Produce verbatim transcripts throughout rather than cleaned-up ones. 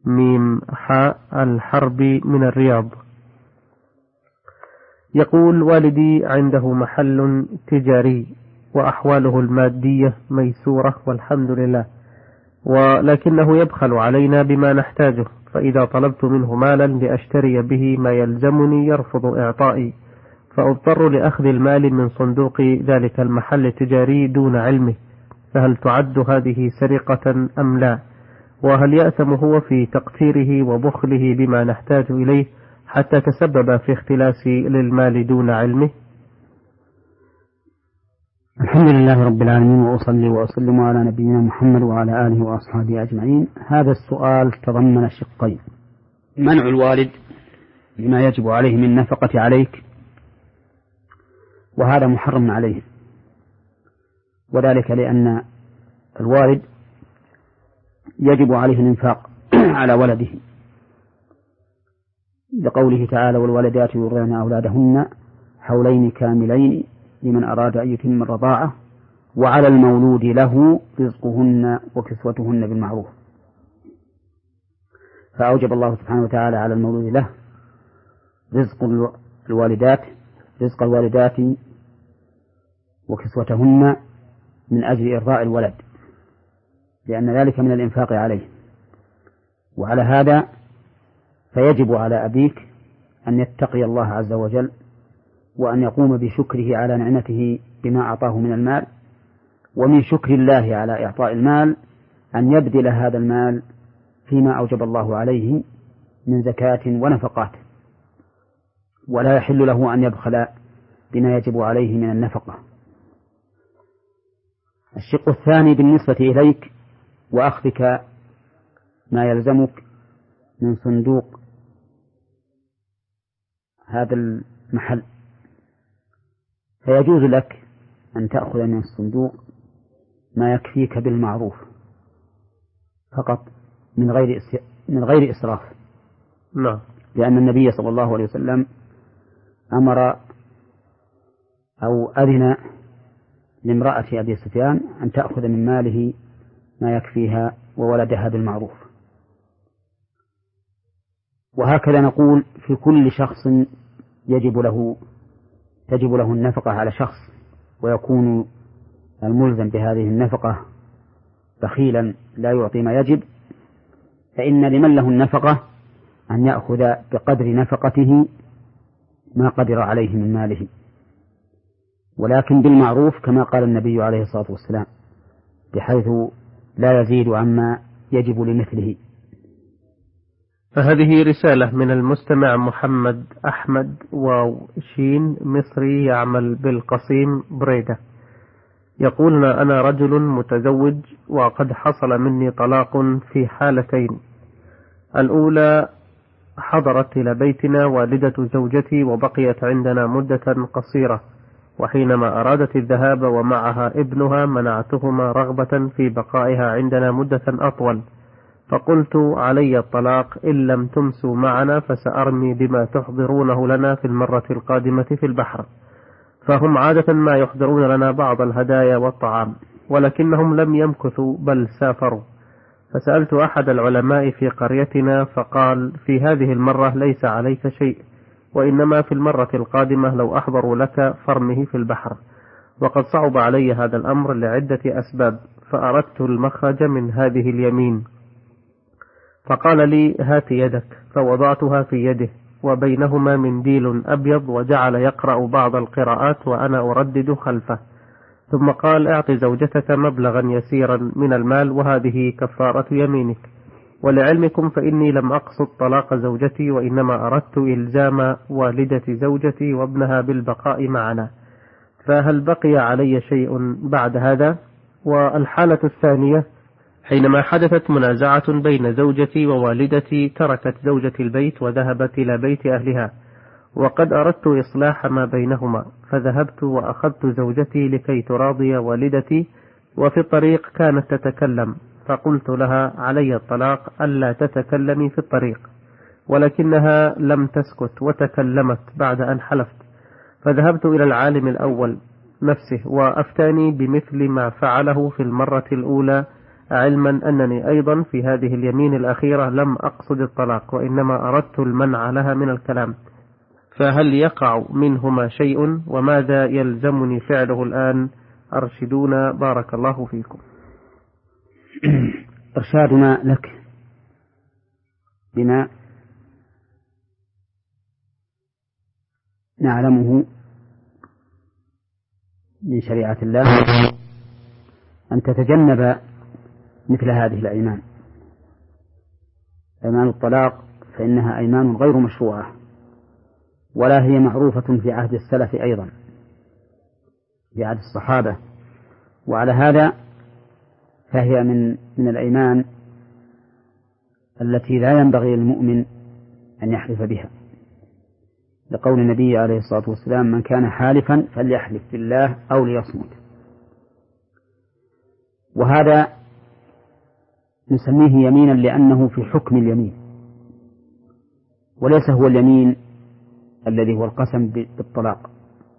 ميم حاء الحرب من الرياض. يقول: والدي عنده محل تجاري وأحواله المادية ميسورة والحمد لله، ولكنه يبخل علينا بما نحتاجه، فإذا طلبت منه مالا لأشتري به ما يلزمني يرفض إعطائي، فأضطر لأخذ المال من صندوق ذلك المحل التجاري دون علمه، فهل تعد هذه سرقة أم لا؟ وهل يأثم هو في تقتيره وبخله بما نحتاج إليه حتى تسبب في اختلاسي للمال دون علمه؟ الحمد لله رب العالمين، وأصلي وأسلم على نبينا محمد وعلى آله وأصحابه أجمعين. هذا السؤال تضمن شقين: منع الوالد بما يجب عليه من نفقة عليك، وهذا محرم عليه، وذلك لأن الوالد يجب عليه الإنفاق على ولده، لقوله تعالى: والوالدات يرضعن أولادهن حولين كاملين لمن أراد أن يتم الرضاعة وعلى المولود له رزقهن وكسوتهن بالمعروف. فأوجب الله سبحانه وتعالى على المولود له رزق الوالدات رزق الوالدات وكسوتهن من أجل إرضاء الولد، لأن ذلك من الإنفاق عليه. وعلى هذا فيجب على أبيك أن يتقي الله عز وجل، وأن يقوم بشكره على نعمته بما أعطاه من المال، ومن شكر الله على إعطاء المال أن يبذل هذا المال فيما أوجب الله عليه من زكاة ونفقات، ولا يحل له أن يبخل بما يجب عليه من النفقة. الشق الثاني بالنسبة إليك وأخذك ما يلزمك من صندوق هذا المحل، فيجوز لك أن تأخذ من الصندوق ما يكفيك بالمعروف فقط، من غير من غير إسراف. نعم. لأن النبي صلى الله عليه وسلم أمر أو أذن لامرأة أبي سفيان أن تأخذ من ماله ما يكفيها وولدها بالمعروف. وهكذا نقول في كل شخص يجب له تجب له النفقة على شخص، ويكون الملزم بهذه النفقة بخيلا لا يعطي ما يجب، فإن لمن له النفقة أن يأخذ بقدر نفقته ما قدر عليه من ماله، ولكن بالمعروف كما قال النبي عليه الصلاة والسلام، بحيث لا يزيد عما يجب لمثله. فهذه رسالة من المستمع محمد أحمد وشين مصري يعمل بالقصيم بريدة، يقول: أنا رجل متزوج وقد حصل مني طلاق في حالتين. الأولى: حضرت إلى بيتنا والدة زوجتي وبقيت عندنا مدة قصيرة، وحينما أرادت الذهاب ومعها ابنها منعتهما رغبة في بقائها عندنا مدة أطول، فقلت: علي الطلاق إن لم تمسوا معنا، فسأرمي بما تحضرونه لنا في المرة القادمة في البحر. فهم عادة ما يحضرون لنا بعض الهدايا والطعام، ولكنهم لم يمكثوا بل سافروا. فسألت أحد العلماء في قريتنا فقال: في هذه المرة ليس عليك شيء، وإنما في المرة القادمة لو أحضروا لك فرمه في البحر. وقد صعب علي هذا الأمر لعدة أسباب، فأردت المخرج من هذه اليمين. فقال لي: هات يدك، فوضعتها في يده وبينهما منديل أبيض، وجعل يقرأ بعض القراءات وأنا أردد خلفه، ثم قال: اعط زوجتك مبلغا يسيرا من المال وهذه كفارة يمينك. ولعلمكم فإني لم أقصد طلاق زوجتي، وإنما أردت إلزام والدة زوجتي وابنها بالبقاء معنا، فهل بقي علي شيء بعد هذا؟ والحالة الثانية: حينما حدثت منازعة بين زوجتي ووالدتي تركت زوجتي البيت وذهبت إلى بيت أهلها، وقد أردت إصلاح ما بينهما، فذهبت وأخذت زوجتي لكي تراضي والدتي، وفي الطريق كانت تتكلم، فقلت لها: علي الطلاق ألا تتكلمي في الطريق، ولكنها لم تسكت وتكلمت بعد أن حلفت. فذهبت إلى العالم الأول نفسه وأفتاني بمثل ما فعله في المرة الأولى، علما أنني أيضا في هذه اليمين الأخيرة لم أقصد الطلاق وإنما أردت المنع لها من الكلام، فهل يقع منهما شيء وماذا يلزمني فعله الآن؟ أرشدونا بارك الله فيكم. إرشادنا لك بما نعلمه من شريعة الله أن تتجنب مثل هذه الأيمان. أيمان الطلاق فإنها أيمان غير مشروعة ولا هي معروفة في عهد السلف أيضا في عهد الصحابة، وعلى هذا فهي من من الأيمان التي لا ينبغي للمؤمن أن يحلف بها، لقول النبي عليه الصلاة والسلام: من كان حالفا فليحلف بالله أو ليصمت. وهذا نسميه يمينا لأنه في حكم اليمين، وليس هو اليمين الذي هو القسم بالطلاق،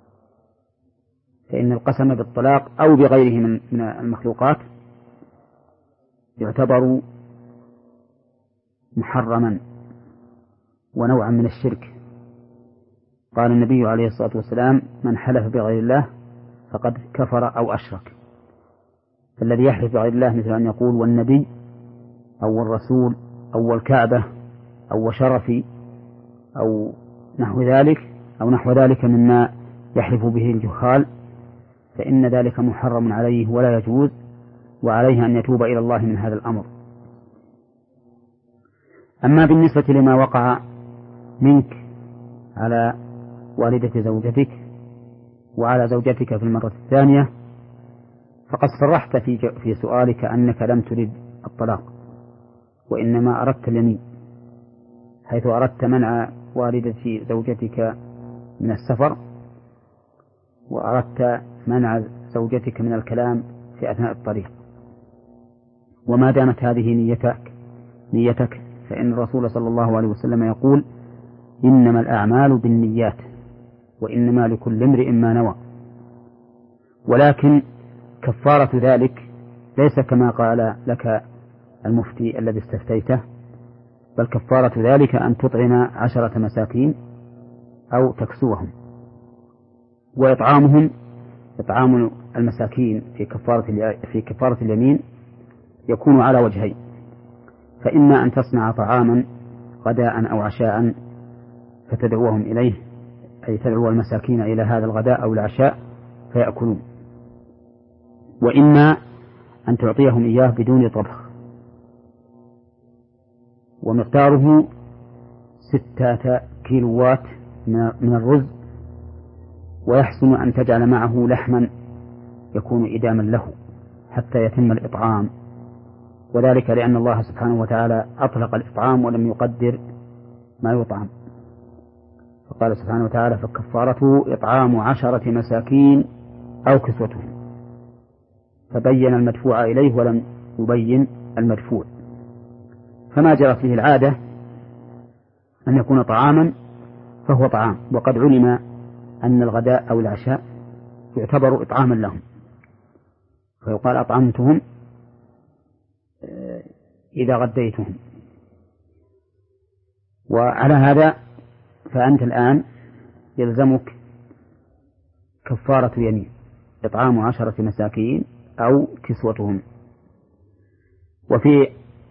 فإن القسم بالطلاق أو بغيره من من المخلوقات يعتبر محرما ونوعا من الشرك. قال النبي عليه الصلاة والسلام: من حلف بغير الله فقد كفر أو أشرك. فالذي يحلف بغير الله مثل أن يقول والنبي أو الرسول أو الكعبة أو شرفي أو نحو ذلك أو نحو ذلك مما يحلف به الجهال، فإن ذلك محرم عليه ولا يجوز، وعليه أن يتوب إلى الله من هذا الأمر. أما بالنسبة لما وقع منك على والدة زوجتك وعلى زوجتك في المرة الثانية، فقد صرحت في في سؤالك أنك لم ترد الطلاق وإنما أردت اليمين، حيث أردت منع والدة زوجتك من السفر، وأردت منع زوجتك من الكلام في أثناء الطريق. وما دامت هذه نيتك نيتك فإن الرسول صلى الله عليه وسلم يقول: إنما الأعمال بالنيات وإنما لكل امرئ ما نوى. ولكن كفارة ذلك ليس كما قال لك المفتي الذي استفتيته، بل كفارة ذلك أن تطعم عشرة مساكين أو تكسوهم. وإطعامهم إطعام المساكين في كفارة في كفارة اليمين يكون على وجهين: فإما أن تصنع طعاما غداء أو عشاء فتدعوهم إليه، أي تدعو المساكين إلى هذا الغداء أو العشاء فيأكلون، وإما أن تعطيهم إياه بدون طبخ، ومقداره ستة كيلوات من الرز، ويحسن أن تجعل معه لحما يكون إداما له حتى يتم الإطعام، وذلك لأن الله سبحانه وتعالى أطلق الإطعام ولم يقدر ما يطعم، فقال سبحانه وتعالى: فكفارته إطعام عشرة مساكين أو كسوتهم، فبين المدفوع إليه ولم يبين المدفوع. فما جرت فيه العادة أن يكون طعاما فهو طعام، وقد علم أن الغداء أو العشاء يعتبر إطعاما لهم، فيقال أطعمتهم إذا غديتهم. وعلى هذا فأنت الآن يلزمك كفارة يمين: إطعام عشرة مساكين أو كسوتهم. وفي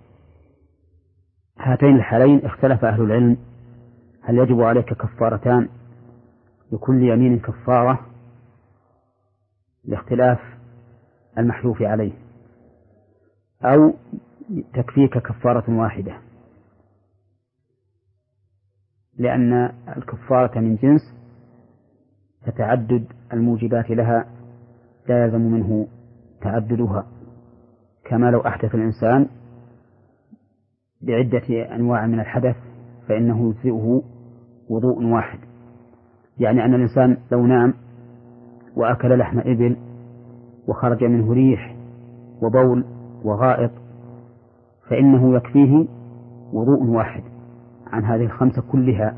هاتين الحالين اختلف أهل العلم هل يجب عليك كفارتان لكل يمين كفارة، لاختلاف المحلوف عليه، أو تكفيك كفارة واحدة، لأن الكفارة من جنس فتعدد الموجبات لها لا يلزم منه تعددها، كما لو أحدث الإنسان بعدة أنواع من الحدث فإنه يجزئه وضوء واحد. يعني أن الإنسان لو نام وأكل لحم إبل وخرج منه ريح وبول وغائط فإنه يكفيه وضوء واحد عن هذه الخمسة كلها،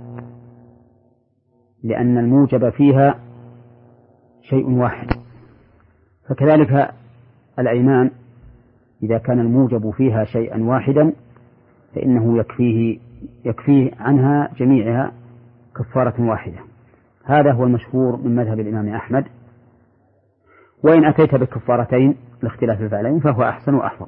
لأن الموجب فيها شيء واحد. فكذلك الأيمان إذا كان الموجب فيها شيئا واحدا فإنه يكفيه يكفيه عنها جميعها كفارة واحدة. هذا هو المشهور من مذهب الإمام أحمد. وإن أتيت بكفارتين لاختلاف الفعلين فهو أحسن وأحفظ.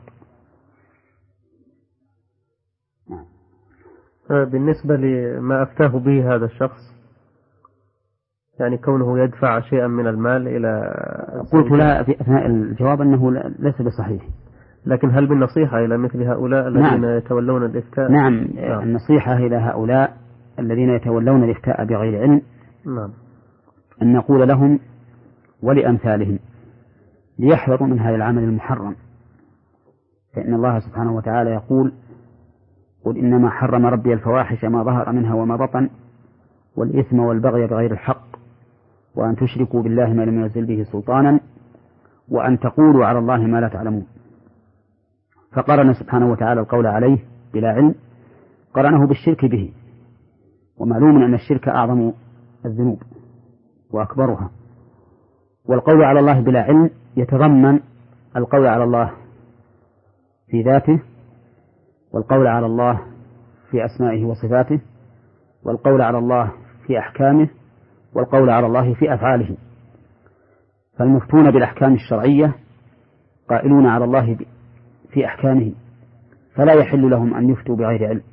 بالنسبة لما أفتاه به هذا الشخص، يعني كونه يدفع شيئا من المال إلى، قلت لا في أثناء الجواب أنه ليس بصحيح، لكن هل بالنصيحة إلى مثل هؤلاء الذين نعم. يتولون الإفتاء؟ نعم. نعم النصيحة إلى هؤلاء الذين يتولون الإفتاء بغير علم نعم. أن نقول لهم ولأمثالهم ليحذروا من هذا العمل المحرم، فإن الله سبحانه وتعالى يقول: قل إنما حرم ربي الفواحش ما ظهر منها وما بطن والإثم والبغي بغير الحق وأن تشركوا بالله ما لم ينزل به سلطانا وأن تقولوا على الله ما لا تعلمون. فقرن سبحانه وتعالى القول عليه بلا علم قرنه بالشرك به، ومعلوم أن الشرك أعظم الذنوب وأكبرها، والقول على الله بلا علم يتضمن القول على الله في ذاته، والقول على الله في أسمائه وصفاته، والقول على الله في أحكامه، والقول على الله في أفعاله. فالمفتون بالأحكام الشرعية قائلون على الله في أحكامه، فلا يحل لهم أن يفتوا بغير علم.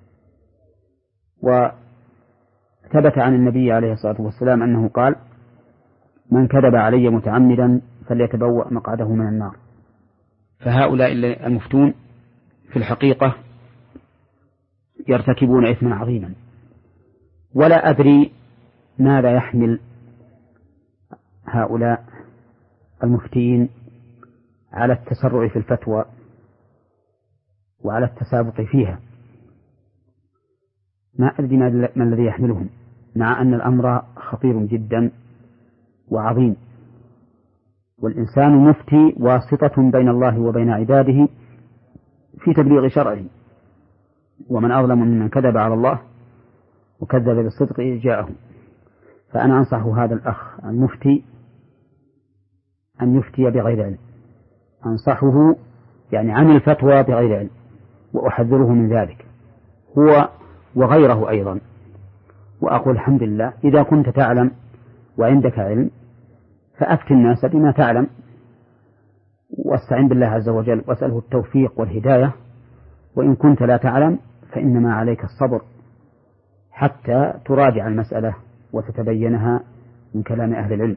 وثبت عن النبي عليه الصلاة والسلام أنه قال: من كذب علي متعمدا فليتبوأ مقعده من النار. فهؤلاء المفتون في الحقيقة يرتكبون إثما عظيما، ولا أدري ماذا يحمل هؤلاء المفتين على التسرع في الفتوى وعلى التسابق فيها. ما أدري ما الذي يحملهم، مع أن الأمر خطير جدا وعظيم، والإنسان مفتي واسطة بين الله وبين عباده في تبليغ شرعه، ومن أظلم ممن كذب على الله وكذب بالصدق إذ جاءه. فأنا أنصح هذا الأخ المفتي أن يفتي بغير علم، أنصحه يعني عن الفتوى بغير علم، وأحذره من ذلك هو وغيره أيضا. وأقول الحمد لله إذا كنت تعلم وعندك علم فأفت الناس بما تعلم، واستعن بالله عز وجل واسأله التوفيق والهداية. وإن كنت لا تعلم فإنما عليك الصبر حتى تراجع المسألة وتتبينها من كلام أهل العلم.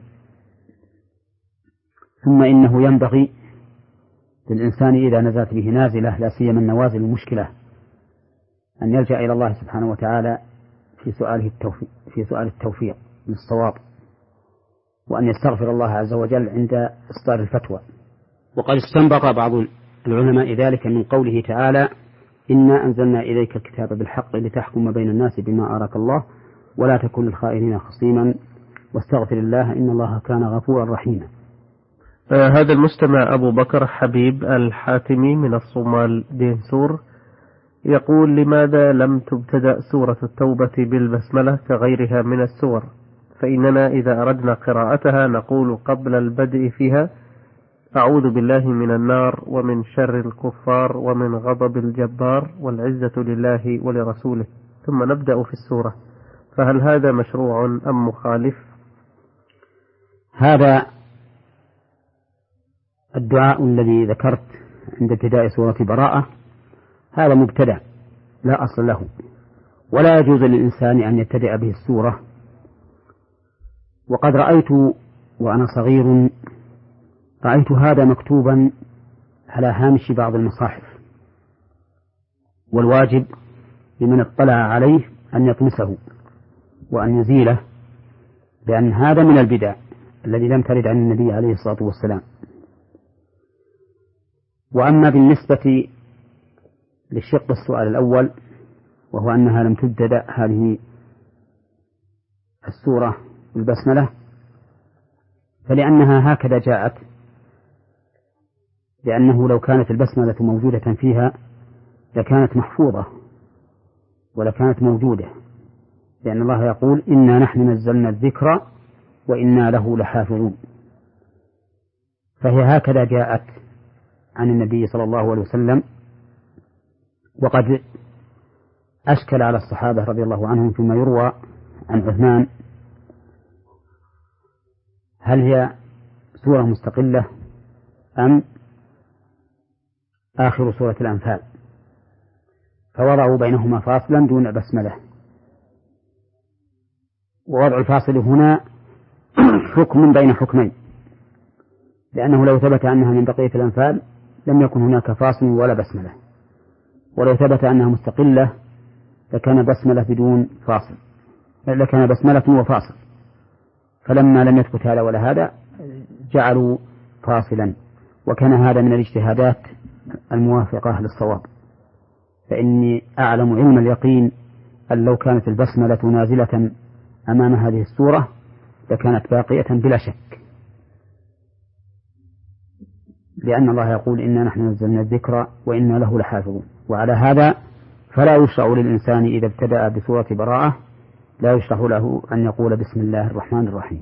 ثم إنه ينبغي للإنسان إذا نزلت به نازلة، لا سيما النوازل المشكلة، أن يلجأ إلى الله سبحانه وتعالى في سؤاله التوفيق في سؤال التوفيق للصواب، وأن يستغفر الله عز وجل عند إصدار الفتوى. وقد استنبط بعض العلماء ذلك من قوله تعالى: إنا أنزلنا إليك الكتاب بالحق لتحكم بين الناس بما أراك الله ولا تكن للخائنين خصيما واستغفر الله إن الله كان غفورا رحيما. آه هذا المستمع أبو بكر حبيب الحاتمي من الصومال دينسور يقول: لماذا لم تبتدأ سورة التوبة بالبسملة كغيرها من السور؟ فإننا إذا أردنا قراءتها نقول قبل البدء فيها: أعوذ بالله من النار ومن شر الكفار ومن غضب الجبار والعزة لله ولرسوله، ثم نبدأ في السورة، فهل هذا مشروع أم مخالف؟ هذا الدعاء الذي ذكرت عند ابتداء سورة براءة هذا مبتدع لا أصل له، ولا يجوز للإنسان أن يبتدأ به السورة. وقد رأيت وأنا صغير رأيت هذا مكتوبا على هامش بعض المصاحف، والواجب لمن اطلع عليه أن يطمسه وأن يزيله، لأن هذا من البدع الذي لم ترد عن النبي عليه الصلاة والسلام. وأما بالنسبة للشق السؤال الأول، وهو أنها لم تبتدأ هذه السورة بالبسملة، فلأنها هكذا جاءت، لأنه لو كانت البسملة موجودة فيها لكانت محفوظة ولكانت موجودة، لأن الله يقول: إنا نحن نزلنا الذكر وإنا له لحافظون. فهي هكذا جاءت عن النبي صلى الله عليه وسلم، وقد أشكل على الصحابة رضي الله عنهم فيما يروى عن عثمان هل هي سورة مستقلة أم آخر سورة الأنفال، فوضعوا بينهما فاصلا دون بسملة. ووضع الفاصل هنا حكم بين حكمين، لأنه لو ثبت أنها من بقية الأنفال لم يكن هناك فاصل ولا بسملة، ولو ثبت أنها مستقلة لكان بسملة بدون فاصل، لكان بسملة وفاصل، فلما لم يثبت هذا ولا هذا جعلوا فاصلا، وكان هذا من الاجتهادات الموافقة للصواب. فإني أعلم علم اليقين أن لو كانت البسملة نازلة أمام هذه السورة لكانت باقية بلا شك، لأن الله يقول إنا نحن نزلنا الذكر وإنا له لحافظون. وعلى هذا فلا يشرع للإنسان إذا ابتدأ بسورة براءة لا يشرع له أن يقول بسم الله الرحمن الرحيم.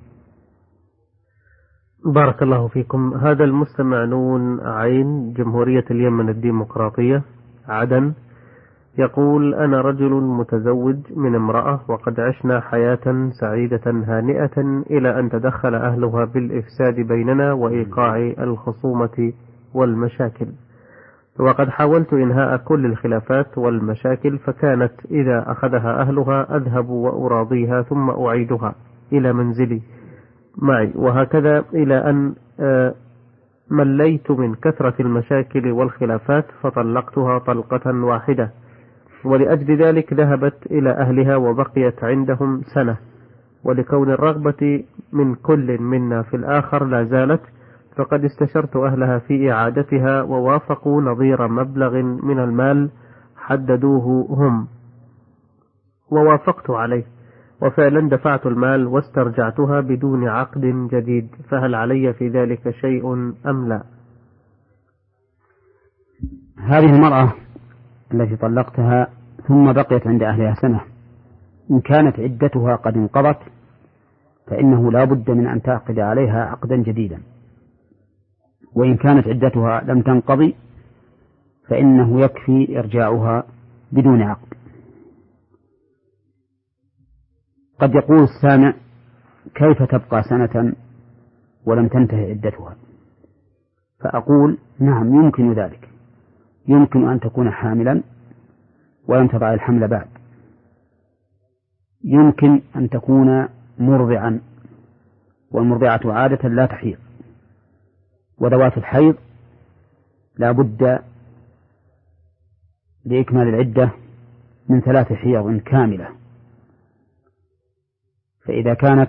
بارك الله فيكم. هذا المستمع نون عين جمهورية اليمن الديمقراطية عدن يقول: أنا رجل متزوج من امرأة وقد عشنا حياة سعيدة هانئة إلى أن تدخل أهلها بالإفساد بيننا وإيقاع الخصومة والمشاكل، وقد حاولت إنهاء كل الخلافات والمشاكل، فكانت إذا أخذها أهلها أذهب وأراضيها ثم أعيدها إلى منزلي معي، وهكذا إلى أن مليت من كثرة المشاكل والخلافات فطلقتها طلقة واحدة، ولأجل ذلك ذهبت إلى أهلها وبقيت عندهم سنة، ولكون الرغبة من كل منا في الآخر لا زالت، فقد استشرت أهلها في إعادتها ووافقوا نظير مبلغ من المال حددوه هم، ووافقت عليه، وفعلا دفعت المال واسترجعتها بدون عقد جديد، فهل علي في ذلك شيء أم لا؟ هذه المرأة التي طلقتها ثم بقيت عند أهلها سنة، إن كانت عدتها قد انقضت فإنه لا بد من أن تعقد عليها عقدا جديدا، وإن كانت عدتها لم تنقضي فإنه يكفي إرجاعها بدون عقد. قد يقول السامع: كيف تبقى سنة ولم تنتهي عدتها؟ فأقول: نعم يمكن ذلك، يمكن أن تكون حاملا ولم تضع الحمل بعد، يمكن أن تكون مرضعا، والمرضعة عادة لا تحيض، وذوات الحيض لا بد لإكمال العدة من ثلاث حيض كاملة، فإذا كانت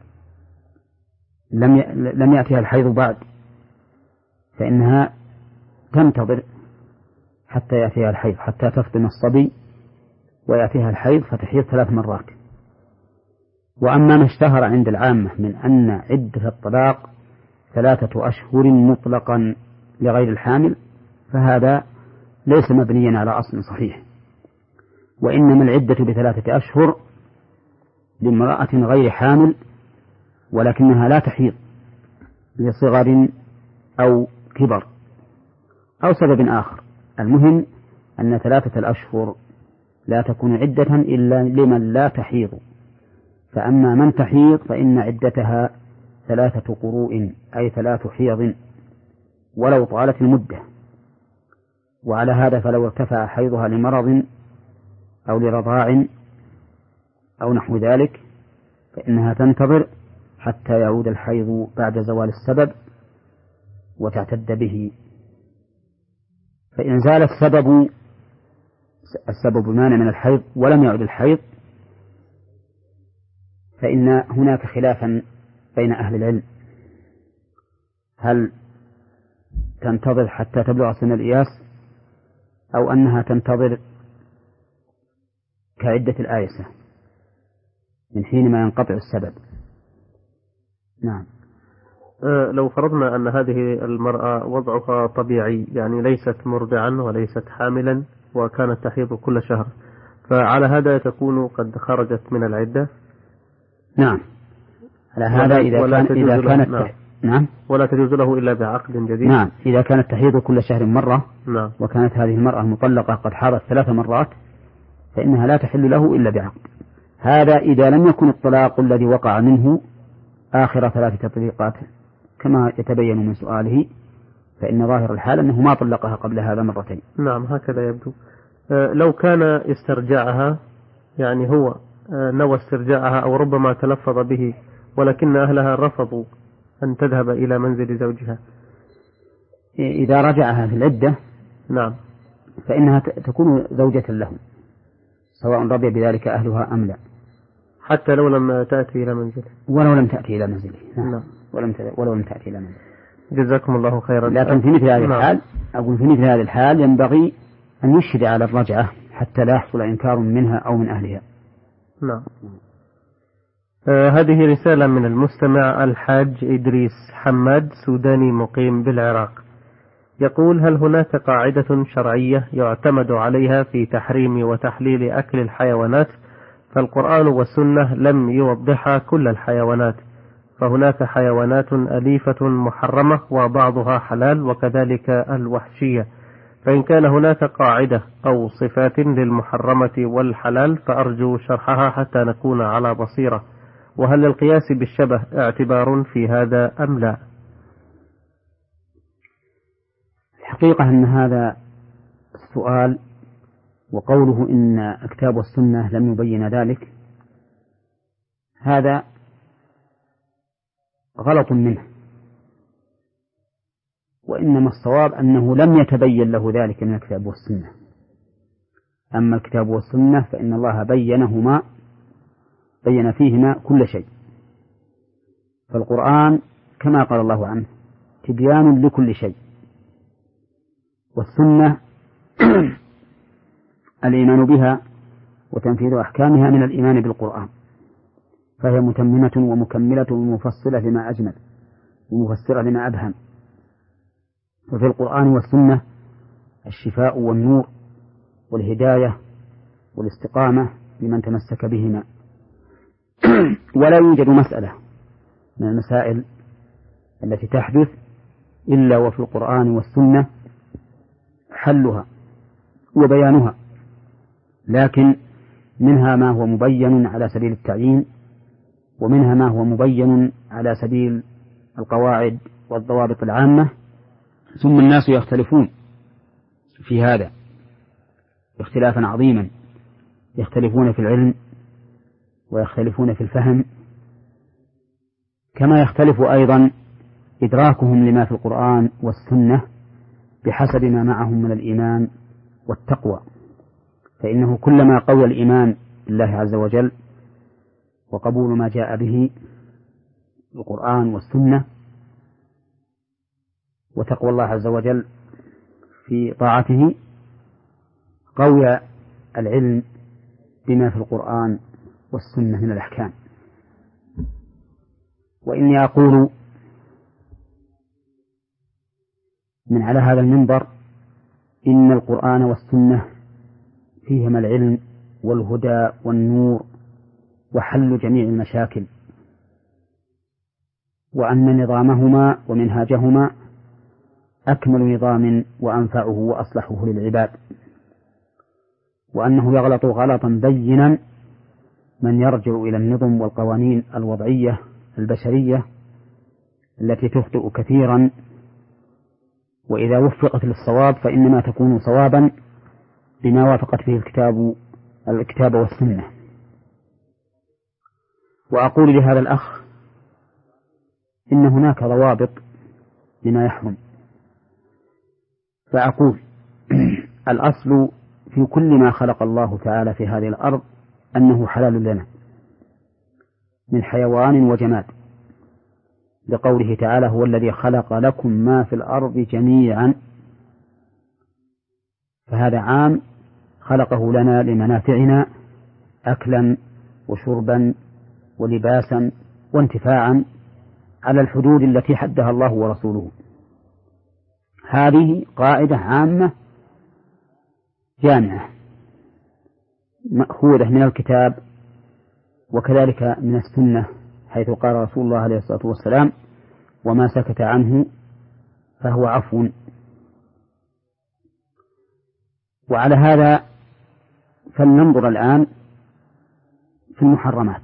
لم لم يأتيها الحيض بعد فإنها تنتظر حتى يأتيها الحيض، حتى تفطم الصبي ويأتيها الحيض فتحيض ثلاث مرات. وأما ما اشتهر عند العامة من أن عدة الطلاق ثلاثة أشهر مطلقا لغير الحامل فهذا ليس مبنيا على أصل صحيح، وإنما العدة بثلاثة أشهر لامرأة غير حامل ولكنها لا تحيض لصغر أو كبر أو سبب آخر. المهم أن ثلاثة الأشهر لا تكون عدة إلا لمن لا تحيض، فأما من تحيض فإن عدتها ثلاثة قروء أي ثلاث حيض ولو طالت المدة. وعلى هذا فلو ارتفع حيضها لمرض أو لرضاع أو نحو ذلك فإنها تنتظر حتى يعود الحيض بعد زوال السبب وتعتد به. فإن زال السبب السبب المانع من الحيض ولم يعد الحيض فإن هناك خلافا بين أهل العلم، هل تنتظر حتى تبلغ سن الإياس أو أنها تنتظر كعدة الآيسة من حين ما ينقطع السبب. نعم. أه لو فرضنا أن هذه المرأة وضعها طبيعي، يعني ليست مرضعا وليست حاملا وكانت تحيض كل شهر، فعلى هذا تكون قد خرجت من العدة؟ نعم، على هذا إذا, كان إذا كانت نعم. نعم. ولا تجوز له إلا بعقد جديد. نعم، إذا كانت تحيض كل شهر مرة. نعم. وكانت هذه المرأة المطلقة قد حاضت ثلاث مرات فإنها لا تحل له إلا بعقد. هذا إذا لم يكن الطلاق الذي وقع منه آخر ثلاث تطليقات كما يتبين من سؤاله، فإن ظاهر الحال أنه ما طلقها قبل هذا مرتين. نعم هكذا يبدو. أه لو كان استرجاعها، يعني هو أه نوى استرجاعها أو ربما تلفظ به ولكن أهلها رفضوا أن تذهب إلى منزل زوجها، إذا رجعها في العدة نعم فإنها تكون زوجة له سواء رضي بذلك أهلها أم لا، حتى لو لم تأتي إلى منزله. ولو لم تأتي إلى منزله. نعم. ولم ولو لم تأتي إلى منزله. جزاكم الله خيرا. لكن في مثل هذه نعم. الحال أقول في مثل هذه الحال ينبغي أن يشهد على الرجعة حتى لا يحصل إنكار منها أو من أهلها. نعم. آه هذه رسالة من المستمع الحاج إدريس حماد، سوداني مقيم بالعراق، يقول: هل هناك قاعدة شرعية يعتمد عليها في تحريم وتحليل أكل الحيوانات؟ فالقرآن والسنة لم يوضحا كل الحيوانات، فهناك حيوانات أليفة محرمة وبعضها حلال وكذلك الوحشية، فإن كان هناك قاعدة أو صفات للمحرمة والحلال فأرجو شرحها حتى نكون على بصيرة، وهل للقياس بالشبه اعتبار في هذا أم لا؟ الحقيقة أن هذا السؤال وقوله إن الكتاب والسنة لم يبين ذلك هذا غلط منه، وإنما الصواب أنه لم يتبين له ذلك من الكتاب والسنة. أما الكتاب والسنة فإن الله بينهما بين فيهما كل شيء، فالقرآن كما قال الله عنه تبيان لكل شيء، والسنة الإيمان بها وتنفيذ أحكامها من الإيمان بالقرآن، فهي متممة ومكملة ومفصلة لما أجمل ومفسرة لما أبهم. وفي القرآن والسنة الشفاء والنور والهداية والاستقامة لمن تمسك بهما. ولا يوجد مسألة من المسائل التي تحدث إلا وفي القرآن والسنة حلها وبيانها، لكن منها ما هو مبين على سبيل التعيين، ومنها ما هو مبين على سبيل القواعد والضوابط العامة، ثم الناس يختلفون في هذا اختلافا عظيما، يختلفون في العلم ويختلفون في الفهم، كما يختلف أيضا إدراكهم لما في القرآن والسنة بحسب ما معهم من الإيمان والتقوى، فإنه كلما قوى الإيمان بالله عز وجل وقبول ما جاء به القرآن والسنة وتقوى الله عز وجل في طاعته، قوي العلم بما في القرآن والسنة من الأحكام. وإني أقول من على هذا المنبر إن القرآن والسنة فيهما العلم والهدى والنور وحل جميع المشاكل، وأن نظامهما ومنهاجهما أكمل نظام وأنفعه وأصلحه للعباد، وأنه يغلط غلطا بينا من يرجع إلى النظم والقوانين الوضعية البشرية التي تخطئ كثيرا، وإذا وفقت للصواب فإنما تكون صوابا بما وافقت فيه الكتاب الكتاب والسنة. وأقول لهذا الأخ إن هناك ضوابط لما يحرم، فأقول الأصل في كل ما خلق الله تعالى في هذه الأرض أنه حلال لنا من حيوان وجماد، لقوله تعالى هو الذي خلق لكم ما في الأرض جميعا، فهذا عام خلقه لنا لمنافعنا أكلا وشربا ولباسا وانتفاعا على الحدود التي حدها الله ورسوله. هذه قاعدة عامة جامعة مأخوذة من الكتاب وكذلك من السنة، حيث قال رسول الله عليه الصلاة والسلام وما سكت عنه فهو عفو. وعلى هذا فلننظر الآن في المحرمات،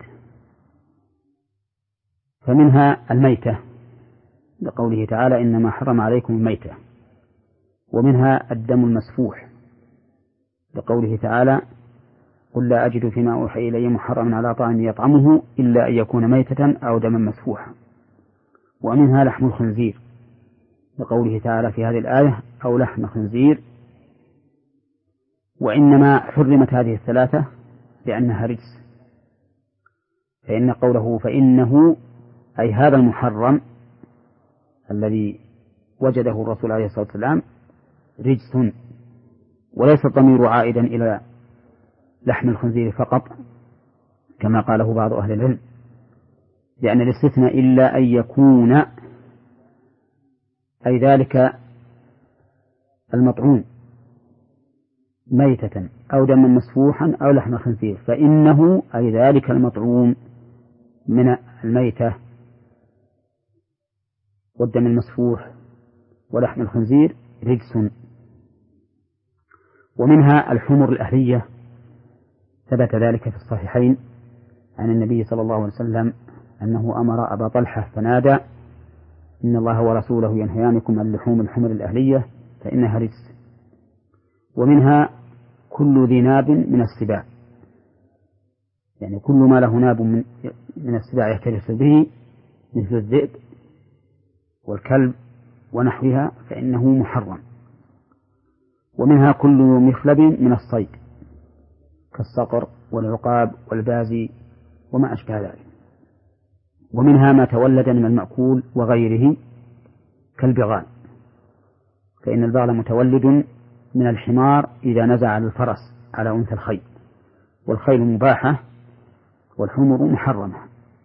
فمنها الميتة لقوله تعالى إنما حرم عليكم الميتة، ومنها الدم المسفوح لقوله تعالى قل لا أجد فيما أوحي إلي محرما على طاعم يطعمه إلا أن يكون ميتة أو دما مسفوحا. ومنها لحم الخنزير لقوله تعالى في هذه الآية أو لحم خنزير، وإنما حرمت هذه الثلاثة لأنها رجس، فإن قوله فإنه أي هذا المحرم الذي وجده الرسول عليه الصلاة والسلام رجس، وليس الضمير عائدا إلى لحم الخنزير فقط كما قاله بعض أهل العلم، لأن الاستثناء إلا أن يكون أي ذلك المطعوم ميتة أو دما مسفوحا أو لحم خنزير، فإنه أي ذلك المطعوم من الميتة والدم المسفوح ولحم الخنزير رجس. ومنها الحمر الأهلية، ثبت ذلك في الصحيحين عن النبي صلى الله عليه وسلم أنه أمر أبا طلحة فنادى إن الله ورسوله ينهيانكم عن لحوم الحمر الأهلية فإنها رجس. ومنها كل ذي ناب من السباع، يعني كل ما له ناب من, من السباع يفترس به مثل الذئب والكلب ونحوها فإنه محرم. ومنها كل مخلب من الصيد كالصقر والعقاب والبازي وما أشبه ذلك. ومنها ما تولد من المأكول وغيره كالبغال، فإن البغل متولد من الحمار إذا نزع على الفرس على أنثى الخيل، والخيل مباحة والحمر محرمة،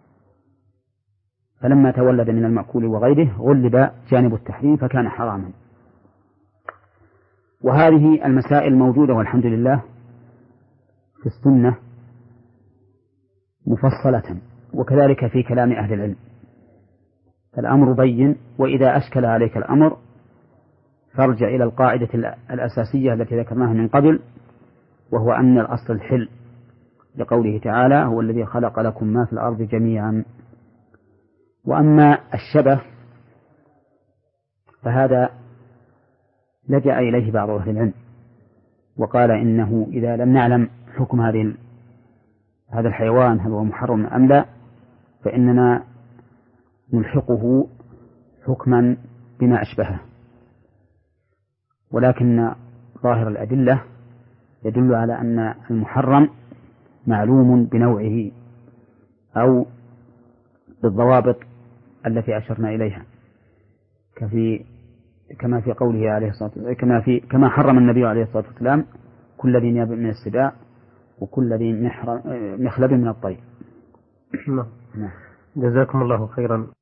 فلما تولد من المأكول وغيره غلب جانب التحريم فكان حراما. وهذه المسائل موجودة والحمد لله في السنة مفصلة، وكذلك في كلام أهل العلم، فالأمر بين. وإذا أشكل عليك الأمر فارجع إلى القاعدة الأساسية التي ذكرناها من قبل، وهو أن الأصل الحل لقوله تعالى هو الذي خلق لكم ما في الأرض جميعا. وأما الشبه فهذا لجأ إليه بعض أهل العلم وقال إنه إذا لم نعلم حكم هذه هذا الحيوان هل هو محرم أم لا فإننا نلحقه حكما بما أشبهه، ولكن ظاهر الأدلة يدل على أن المحرم معلوم بنوعه أو بالضوابط التي أشرنا إليها، كفي كما في قوله عليه الصلاة والسلام كما في كما حرم النبي عليه الصلاة والسلام كل ذي ناب من السباع وكل ذي مخلب من الطير. جزاكم الله خيرا.